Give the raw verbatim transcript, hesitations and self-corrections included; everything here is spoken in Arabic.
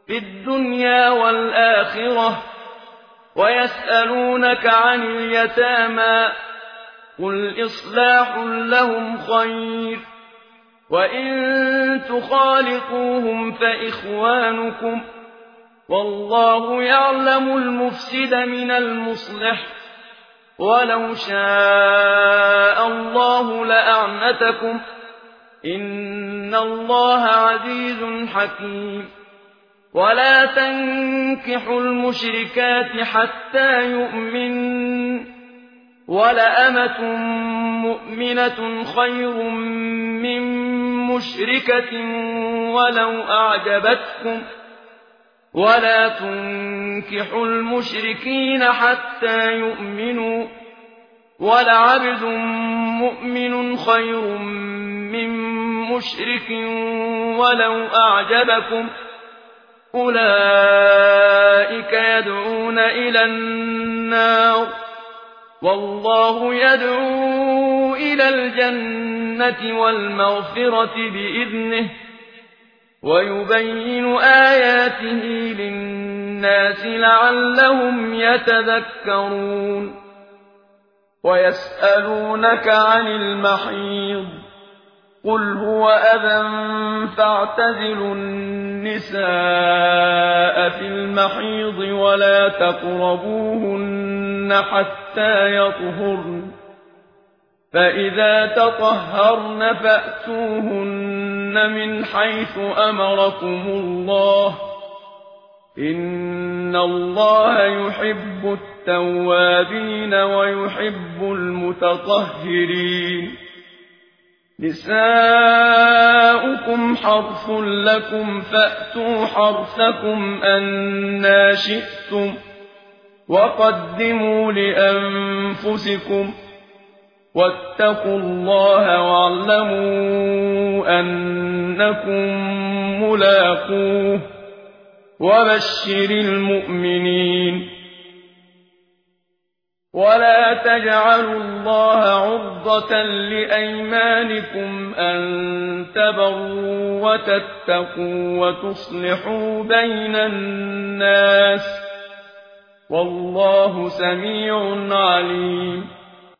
في الدنيا والآخرة ويسألونك عن اليتامى قل إصلاح لهم خير وإن تخالطوهم فإخوانكم والله يعلم المفسد من المصلح ولو شاء الله لأعنتكم إن الله عزيز حكيم ولا تنكحوا المشركات حتى يؤمنوا ولأمة مؤمنة خير من مشركة ولو أعجبتكم ولا تنكحوا المشركين حتى يؤمنوا ولعبد مؤمن خير من مشرك ولو أعجبكم أولئك يدعون إلى النار والله يدعو إلى الجنة والمغفرة بإذنه ويبين آياته للناس لعلهم يتذكرون ويسألونك عن المحيض قل هو أذى فاعتزلوا النساء في المحيض ولا تقربوهن حتى يطهرن فإذا تطهرن فأتوهن من حيث أمركم الله إن الله يحب التوابين ويحب المتطهرين نساؤكم حرث لكم فأتوا حرثكم أنى شئتم وقدموا لأنفسكم واتقوا الله واعلموا أنكم ملاقوه وبشر المؤمنين ولا تجعلوا الله عرضة لأيمانكم أن تبروا وتتقوا وتصلحوا بين الناس والله سميع عليم